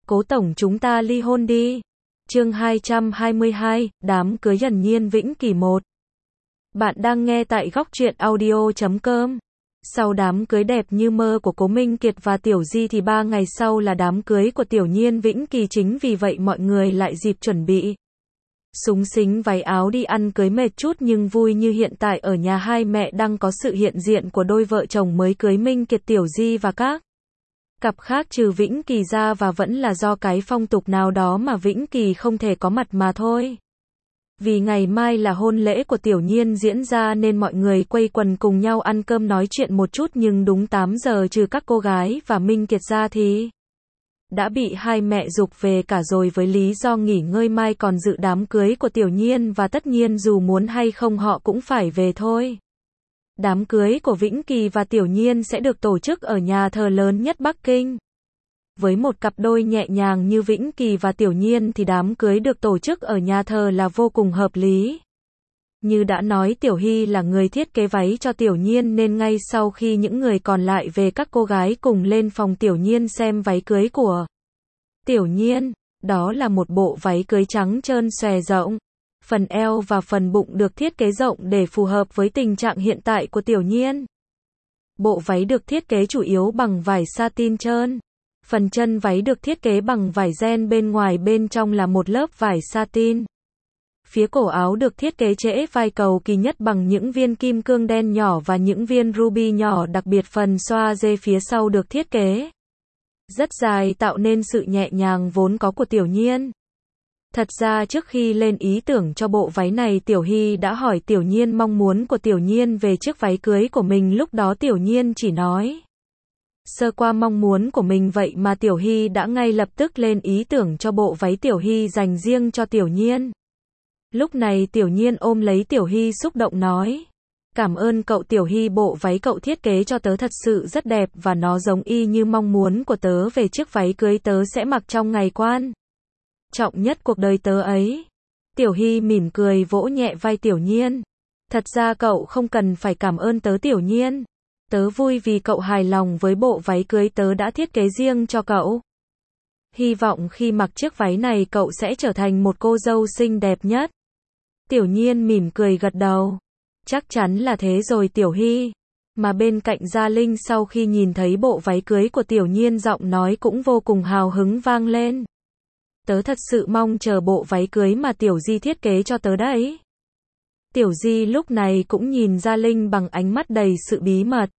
Cố tổng chúng ta ly hôn đi. Chương 222, đám cưới Trần Nhiên Vĩnh Kỳ 1. Bạn đang nghe tại góc truyện audio.com. Sau đám cưới đẹp như mơ của Cố Minh Kiệt và Tiểu Di thì 3 ngày sau là đám cưới của Tiểu Nhiên Vĩnh Kỳ, chính vì vậy mọi người lại dịp chuẩn bị xúng xính váy áo đi ăn cưới, mệt chút nhưng vui như hiện tại ở nhà hai mẹ đang có sự hiện diện của đôi vợ chồng mới cưới Minh Kiệt, Tiểu Di và các cặp khác trừ Vĩnh Kỳ ra, và vẫn là do cái phong tục nào đó mà Vĩnh Kỳ không thể có mặt mà thôi. Vì ngày mai là hôn lễ của Tiểu Nhiên diễn ra nên mọi người quây quần cùng nhau ăn cơm nói chuyện một chút, nhưng đúng 8 giờ trừ các cô gái và Minh Kiệt ra thì đã bị hai mẹ giục về cả rồi, với lý do nghỉ ngơi mai còn dự đám cưới của Tiểu Nhiên và tất nhiên dù muốn hay không họ cũng phải về thôi. Đám cưới của Vĩnh Kỳ và Tiểu Nhiên sẽ được tổ chức ở nhà thờ lớn nhất Bắc Kinh. Với một cặp đôi nhẹ nhàng như Vĩnh Kỳ và Tiểu Nhiên thì đám cưới được tổ chức ở nhà thờ là vô cùng hợp lý. Như đã nói, Tiểu Hy là người thiết kế váy cho Tiểu Nhiên nên ngay sau khi những người còn lại về, các cô gái cùng lên phòng Tiểu Nhiên xem váy cưới của Tiểu Nhiên. Đó là một bộ váy cưới trắng trơn xòe rộng. Phần eo và phần bụng được thiết kế rộng để phù hợp với tình trạng hiện tại của Tiểu Nhiên. Bộ váy được thiết kế chủ yếu bằng vải satin trơn. Phần chân váy được thiết kế bằng vải ren, bên ngoài bên trong là một lớp vải satin. Phía cổ áo được thiết kế trễ vai cầu kỳ nhất bằng những viên kim cương đen nhỏ và những viên ruby nhỏ, đặc biệt phần xoa dê phía sau được thiết kế rất dài, tạo nên sự nhẹ nhàng vốn có của Tiểu Nhiên. Thật ra trước khi lên ý tưởng cho bộ váy này, Tiểu Hy đã hỏi Tiểu Nhiên mong muốn của Tiểu Nhiên về chiếc váy cưới của mình. Lúc đó Tiểu Nhiên chỉ nói sơ qua mong muốn của mình, vậy mà Tiểu Hy đã ngay lập tức lên ý tưởng cho bộ váy Tiểu Hy dành riêng cho Tiểu Nhiên. Lúc này Tiểu Nhiên ôm lấy Tiểu Hy xúc động nói: cảm ơn cậu Tiểu Hy, bộ váy cậu thiết kế cho tớ thật sự rất đẹp và nó giống y như mong muốn của tớ về chiếc váy cưới tớ sẽ mặc trong ngày quan trọng nhất cuộc đời tớ ấy. Tiểu Hy mỉm cười vỗ nhẹ vai Tiểu Nhiên. Thật ra cậu không cần phải cảm ơn tớ Tiểu Nhiên. Tớ vui vì cậu hài lòng với bộ váy cưới tớ đã thiết kế riêng cho cậu. Hy vọng khi mặc chiếc váy này cậu sẽ trở thành một cô dâu xinh đẹp nhất. Tiểu Nhiên mỉm cười gật đầu. Chắc chắn là thế rồi Tiểu Hy. Mà bên cạnh Gia Linh sau khi nhìn thấy bộ váy cưới của Tiểu Nhiên, giọng nói cũng vô cùng hào hứng vang lên. Tớ thật sự mong chờ bộ váy cưới mà Tiểu Di thiết kế cho tớ đấy. Tiểu Di lúc này cũng nhìn Gia Linh bằng ánh mắt đầy sự bí mật.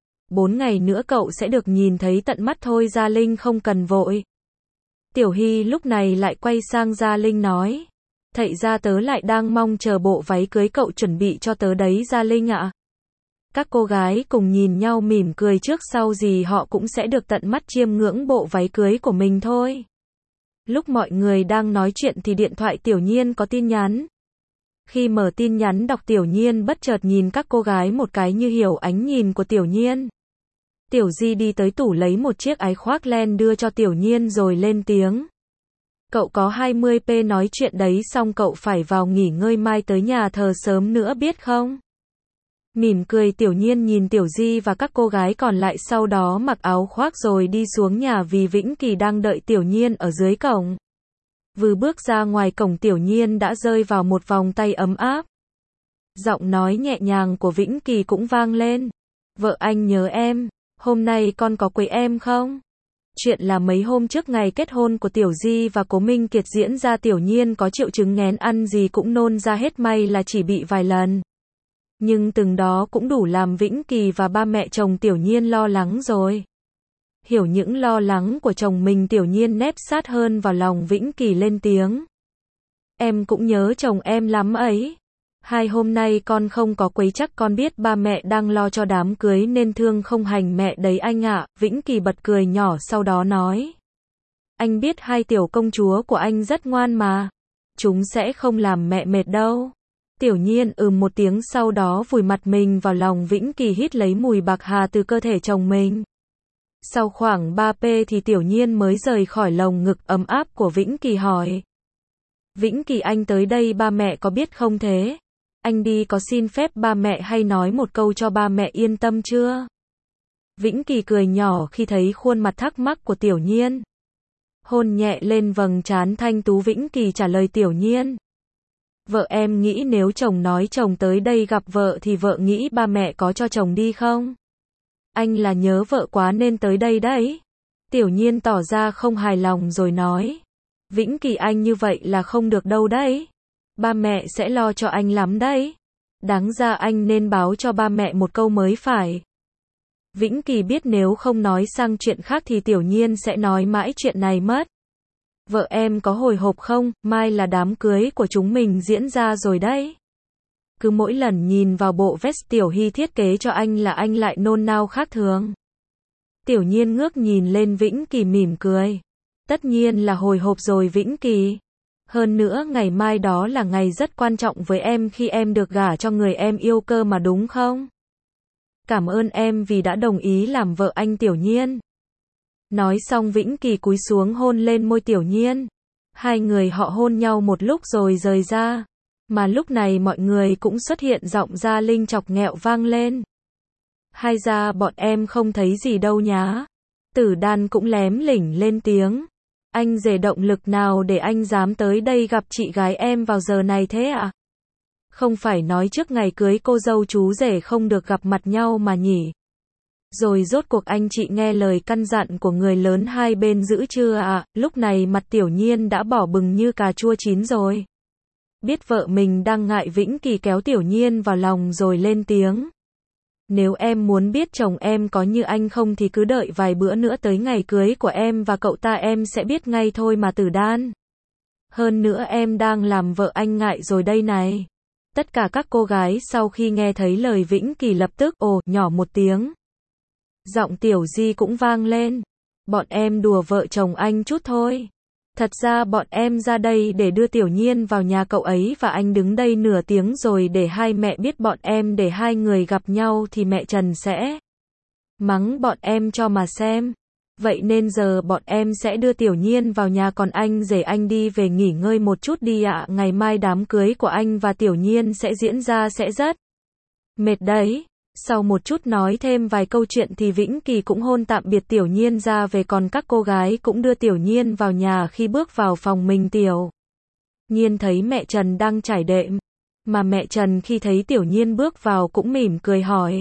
4 ngày nữa cậu sẽ được nhìn thấy tận mắt thôi, Gia Linh không cần vội. Tiểu Hy lúc này lại quay sang Gia Linh nói: thậy ra tớ lại đang mong chờ bộ váy cưới cậu chuẩn bị cho tớ đấy Gia Linh ạ. Các cô gái cùng nhìn nhau mỉm cười, trước sau gì họ cũng sẽ được tận mắt chiêm ngưỡng bộ váy cưới của mình thôi. Lúc mọi người đang nói chuyện thì điện thoại Tiểu Nhiên có tin nhắn. Khi mở tin nhắn đọc, Tiểu Nhiên bất chợt nhìn các cô gái một cái như hiểu ánh nhìn của Tiểu Nhiên. Tiểu Di đi tới tủ lấy một chiếc áo khoác len đưa cho Tiểu Nhiên rồi lên tiếng: cậu có 20p nói chuyện đấy xong cậu phải vào nghỉ ngơi, mai tới nhà thờ sớm nữa biết không? Mỉm cười Tiểu Nhiên nhìn Tiểu Di và các cô gái còn lại, sau đó mặc áo khoác rồi đi xuống nhà vì Vĩnh Kỳ đang đợi Tiểu Nhiên ở dưới cổng. Vừa bước ra ngoài cổng, Tiểu Nhiên đã rơi vào một vòng tay ấm áp. Giọng nói nhẹ nhàng của Vĩnh Kỳ cũng vang lên: vợ anh nhớ em, hôm nay con có quấy em không? Chuyện là mấy hôm trước ngày kết hôn của Tiểu Di và Cố Minh Kiệt diễn ra, Tiểu Nhiên có triệu chứng nghén, ăn gì cũng nôn ra hết, may là chỉ bị vài lần. Nhưng từng đó cũng đủ làm Vĩnh Kỳ và ba mẹ chồng Tiểu Nhiên lo lắng rồi. Hiểu những lo lắng của chồng mình, Tiểu Nhiên nép sát hơn vào lòng Vĩnh Kỳ lên tiếng: em cũng nhớ chồng em lắm ấy. 2 hôm nay con không có quấy, chắc con biết ba mẹ đang lo cho đám cưới nên thương không hành mẹ đấy anh ạ. Vĩnh Kỳ bật cười nhỏ sau đó nói: anh biết 2 tiểu công chúa của anh rất ngoan mà. Chúng sẽ không làm mẹ mệt đâu. Tiểu Nhiên một tiếng, sau đó vùi mặt mình vào lòng Vĩnh Kỳ, hít lấy mùi bạc hà từ cơ thể chồng mình. Sau khoảng 3p thì Tiểu Nhiên mới rời khỏi lồng ngực ấm áp của Vĩnh Kỳ, hỏi: Vĩnh Kỳ, anh tới đây ba mẹ có biết không thế? Anh đi có xin phép ba mẹ hay nói một câu cho ba mẹ yên tâm chưa? Vĩnh Kỳ cười nhỏ khi thấy khuôn mặt thắc mắc của Tiểu Nhiên. Hôn nhẹ lên vầng trán thanh tú Vĩnh Kỳ trả lời Tiểu Nhiên. Vợ em nghĩ nếu chồng nói chồng tới đây gặp vợ thì vợ nghĩ ba mẹ có cho chồng đi không? Anh là nhớ vợ quá nên tới đây đấy. Tiểu Nhiên tỏ ra không hài lòng rồi nói. Vĩnh Kỳ anh như vậy là không được đâu đấy. Ba mẹ sẽ lo cho anh lắm đấy. Đáng ra anh nên báo cho ba mẹ một câu mới phải. Vĩnh Kỳ biết nếu không nói sang chuyện khác thì Tiểu Nhiên sẽ nói mãi chuyện này mất. Vợ em có hồi hộp không? Mai là đám cưới của chúng mình diễn ra rồi đấy. Cứ mỗi lần nhìn vào bộ vest Tiểu Hy thiết kế cho anh là anh lại nôn nao khác thường. Tiểu Nhiên ngước nhìn lên Vĩnh Kỳ mỉm cười. Tất nhiên là hồi hộp rồi Vĩnh Kỳ. Hơn nữa ngày mai đó là ngày rất quan trọng với em khi em được gả cho người em yêu cơ mà đúng không? Cảm ơn em vì đã đồng ý làm vợ anh Tiểu Nhiên. Nói xong Vĩnh Kỳ cúi xuống hôn lên môi Tiểu Nhiên. Hai người họ hôn nhau một lúc rồi rời ra. Mà lúc này mọi người cũng xuất hiện giọng Gia Linh chọc nghẹo vang lên. Hay ra bọn em không thấy gì đâu nhá. Tử Đan cũng lém lỉnh lên tiếng. Anh rể động lực nào để anh dám tới đây gặp chị gái em vào giờ này thế ạ? Không phải nói trước ngày cưới cô dâu chú rể không được gặp mặt nhau mà nhỉ? Rồi rốt cuộc anh chị nghe lời căn dặn của người lớn hai bên giữ chưa ạ? Lúc này mặt Tiểu Nhiên đã đỏ bừng như cà chua chín rồi. Biết vợ mình đang ngại Vĩnh Kỳ kéo Tiểu Nhiên vào lòng rồi lên tiếng. Nếu em muốn biết chồng em có như anh không thì cứ đợi vài bữa nữa tới ngày cưới của em và cậu ta em sẽ biết ngay thôi mà Tử Đan. Hơn nữa em đang làm vợ anh ngại rồi đây này. Tất cả các cô gái sau khi nghe thấy lời Vĩnh Kỳ lập tức ồ nhỏ một tiếng. Giọng Tiểu Di cũng vang lên. Bọn em đùa vợ chồng anh chút thôi. Thật ra bọn em ra đây để đưa Tiểu Nhiên vào nhà cậu ấy và anh đứng đây nửa tiếng rồi để hai mẹ biết bọn em để hai người gặp nhau thì mẹ Trần sẽ mắng bọn em cho mà xem. Vậy nên giờ bọn em sẽ đưa Tiểu Nhiên vào nhà còn anh rể anh đi về nghỉ ngơi một chút đi ạ. Ngày mai đám cưới của anh và Tiểu Nhiên sẽ diễn ra sẽ rất mệt đấy. Sau một chút nói thêm vài câu chuyện thì Vĩnh Kỳ cũng hôn tạm biệt Tiểu Nhiên ra về còn các cô gái cũng đưa Tiểu Nhiên vào nhà khi bước vào phòng mình Tiểu Nhiên thấy mẹ Trần đang trải đệm. Mà mẹ Trần khi thấy Tiểu Nhiên bước vào cũng mỉm cười hỏi.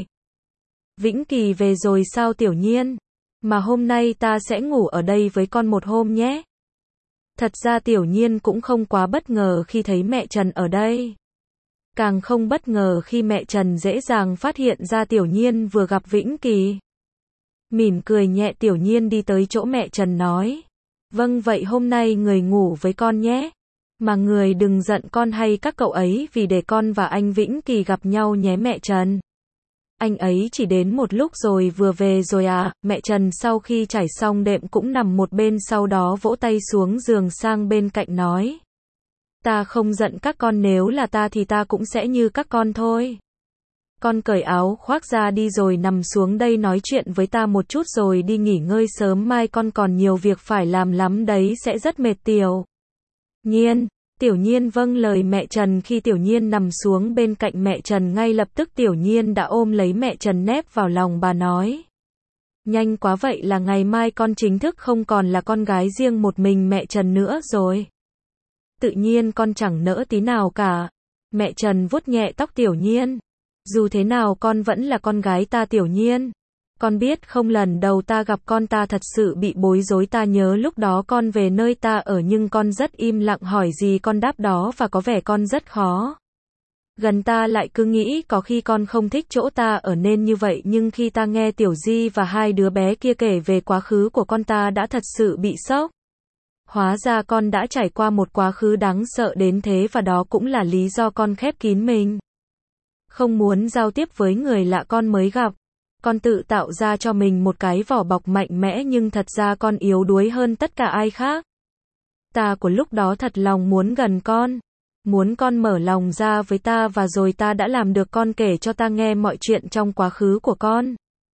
Vĩnh Kỳ về rồi sao Tiểu Nhiên? Mà hôm nay ta sẽ ngủ ở đây với con một hôm nhé. Thật ra Tiểu Nhiên cũng không quá bất ngờ khi thấy mẹ Trần ở đây. Càng không bất ngờ khi mẹ Trần dễ dàng phát hiện ra Tiểu Nhiên vừa gặp Vĩnh Kỳ. Mỉm cười nhẹ Tiểu Nhiên đi tới chỗ mẹ Trần nói. Vâng vậy hôm nay người ngủ với con nhé. Mà người đừng giận con hay các cậu ấy vì để con và anh Vĩnh Kỳ gặp nhau nhé mẹ Trần. Anh ấy chỉ đến một lúc rồi vừa về rồi à. Mẹ Trần sau khi trải xong đệm cũng nằm một bên sau đó vỗ tay xuống giường sang bên cạnh nói. Ta không giận các con nếu là ta thì ta cũng sẽ như các con thôi. Con cởi áo khoác ra đi rồi nằm xuống đây nói chuyện với ta một chút rồi đi nghỉ ngơi sớm mai con còn nhiều việc phải làm lắm đấy sẽ rất mệt Tiểu Nhiên. Tiểu Nhiên vâng lời mẹ Trần khi Tiểu Nhiên nằm xuống bên cạnh mẹ Trần ngay lập tức Tiểu Nhiên đã ôm lấy mẹ Trần nép vào lòng bà nói. Nhanh quá vậy là ngày mai con chính thức không còn là con gái riêng một mình mẹ Trần nữa rồi. Tự nhiên con chẳng nỡ tí nào cả. Mẹ Trần vuốt nhẹ tóc Tiểu Nhiên. Dù thế nào con vẫn là con gái ta Tiểu Nhiên. Con biết không lần đầu ta gặp con ta thật sự bị bối rối ta nhớ lúc đó con về nơi ta ở nhưng con rất im lặng hỏi gì con đáp đó và có vẻ con rất khó. Gần ta lại cứ nghĩ có khi con không thích chỗ ta ở nên như vậy nhưng khi ta nghe Tiểu Di và hai đứa bé kia kể về quá khứ của con ta đã thật sự bị sốc. Hóa ra con đã trải qua một quá khứ đáng sợ đến thế và đó cũng là lý do con khép kín mình. Không muốn giao tiếp với người lạ con mới gặp. Con tự tạo ra cho mình một cái vỏ bọc mạnh mẽ nhưng thật ra con yếu đuối hơn tất cả ai khác. Ta của lúc đó thật lòng muốn gần con. Muốn con mở lòng ra với ta và rồi ta đã làm được con kể cho ta nghe mọi chuyện trong quá khứ của con.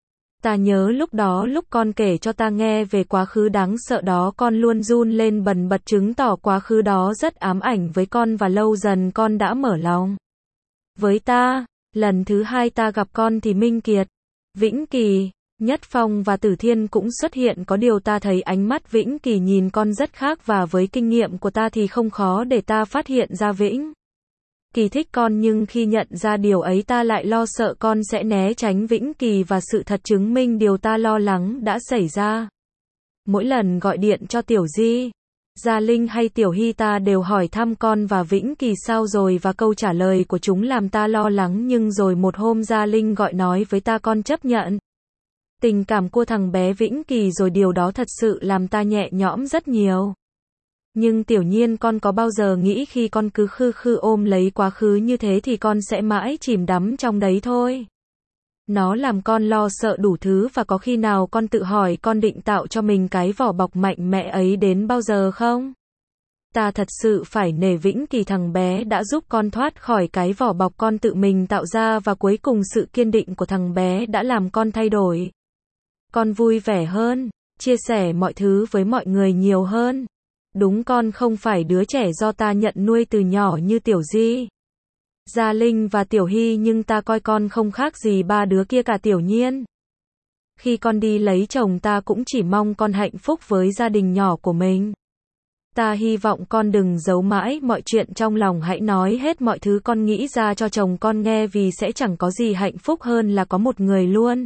Ta nhớ lúc đó lúc con kể cho ta nghe về quá khứ đáng sợ đó con luôn run lên bần bật chứng tỏ quá khứ đó rất ám ảnh với con và lâu dần con đã mở lòng với ta. Lần thứ hai ta gặp con thì Minh Kiệt, Vĩnh Kỳ, Nhất Phong và Tử Thiên cũng xuất hiện, có điều ta thấy ánh mắt Vĩnh Kỳ nhìn con rất khác và với kinh nghiệm của ta thì không khó để ta phát hiện ra Vĩnh Kỳ thích con, nhưng khi nhận ra điều ấy ta lại lo sợ con sẽ né tránh Vĩnh Kỳ và sự thật chứng minh điều ta lo lắng đã xảy ra. Mỗi lần gọi điện cho Tiểu Di, Gia Linh hay Tiểu Hy ta đều hỏi thăm con và Vĩnh Kỳ sao rồi, và câu trả lời của chúng làm ta lo lắng, nhưng rồi một hôm Gia Linh gọi nói với ta con chấp nhận tình cảm của thằng bé Vĩnh Kỳ rồi, điều đó thật sự làm ta nhẹ nhõm rất nhiều. Nhưng Tiểu Nhiên, con có bao giờ nghĩ khi con cứ khư khư ôm lấy quá khứ như thế thì con sẽ mãi chìm đắm trong đấy thôi? Nó làm con lo sợ đủ thứ, và có khi nào con tự hỏi con định tạo cho mình cái vỏ bọc mạnh mẽ ấy đến bao giờ không? Ta thật sự phải nể Vĩnh Kỳ, thằng bé đã giúp con thoát khỏi cái vỏ bọc con tự mình tạo ra, và cuối cùng sự kiên định của thằng bé đã làm con thay đổi. Con vui vẻ hơn, chia sẻ mọi thứ với mọi người nhiều hơn. Đúng, con không phải đứa trẻ do ta nhận nuôi từ nhỏ như Tiểu Di, Gia Linh và Tiểu Hy, nhưng ta coi con không khác gì ba đứa kia cả. Tiểu Nhiên, khi con đi lấy chồng ta cũng chỉ mong con hạnh phúc với gia đình nhỏ của mình. Ta hy vọng con đừng giấu mãi mọi chuyện trong lòng, hãy nói hết mọi thứ con nghĩ ra cho chồng con nghe, vì sẽ chẳng có gì hạnh phúc hơn là có một người luôn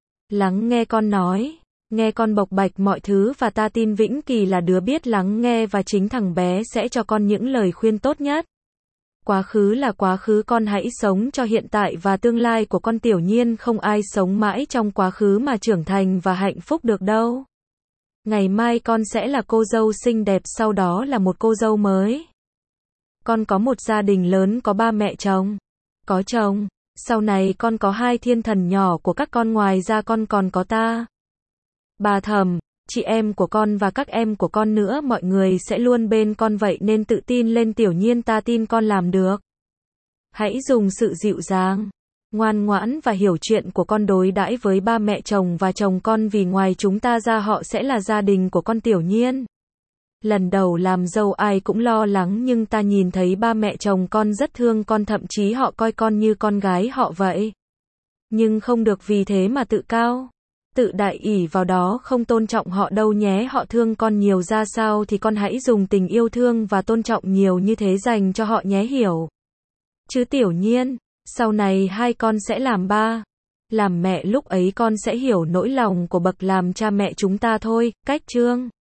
lắng nghe con nói, nghe con bộc bạch mọi thứ, và ta tin Vĩnh Kỳ là đứa biết lắng nghe, và chính thằng bé sẽ cho con những lời khuyên tốt nhất. Quá khứ là quá khứ, con hãy sống cho hiện tại và tương lai của con. Tiểu Nhiên, không ai sống mãi trong quá khứ mà trưởng thành và hạnh phúc được đâu. Ngày mai con sẽ là cô dâu xinh đẹp, sau đó là một cô dâu mới. Con có một gia đình lớn, có ba mẹ chồng, có chồng. Sau này con có hai thiên thần nhỏ của các con, ngoài ra con còn có ta, bà Thầm, chị em của con và các em của con nữa. Mọi người sẽ luôn bên con, vậy nên tự tin lên Tiểu Nhiên, ta tin con làm được. Hãy dùng sự dịu dàng, ngoan ngoãn và hiểu chuyện của con đối đãi với ba mẹ chồng và chồng con, vì ngoài chúng ta ra họ sẽ là gia đình của con. Tiểu Nhiên, lần đầu làm dâu ai cũng lo lắng, nhưng ta nhìn thấy ba mẹ chồng con rất thương con, thậm chí họ coi con như con gái họ vậy. Nhưng không được vì thế mà tự cao, tự đại ỷ vào đó, không tôn trọng họ đâu nhé. Họ thương con nhiều ra sao thì con hãy dùng tình yêu thương và tôn trọng nhiều như thế dành cho họ nhé, hiểu chứ Tiểu Nhiên? Sau này hai con sẽ làm ba, làm mẹ, lúc ấy con sẽ hiểu nỗi lòng của bậc làm cha mẹ chúng ta thôi. Cách chương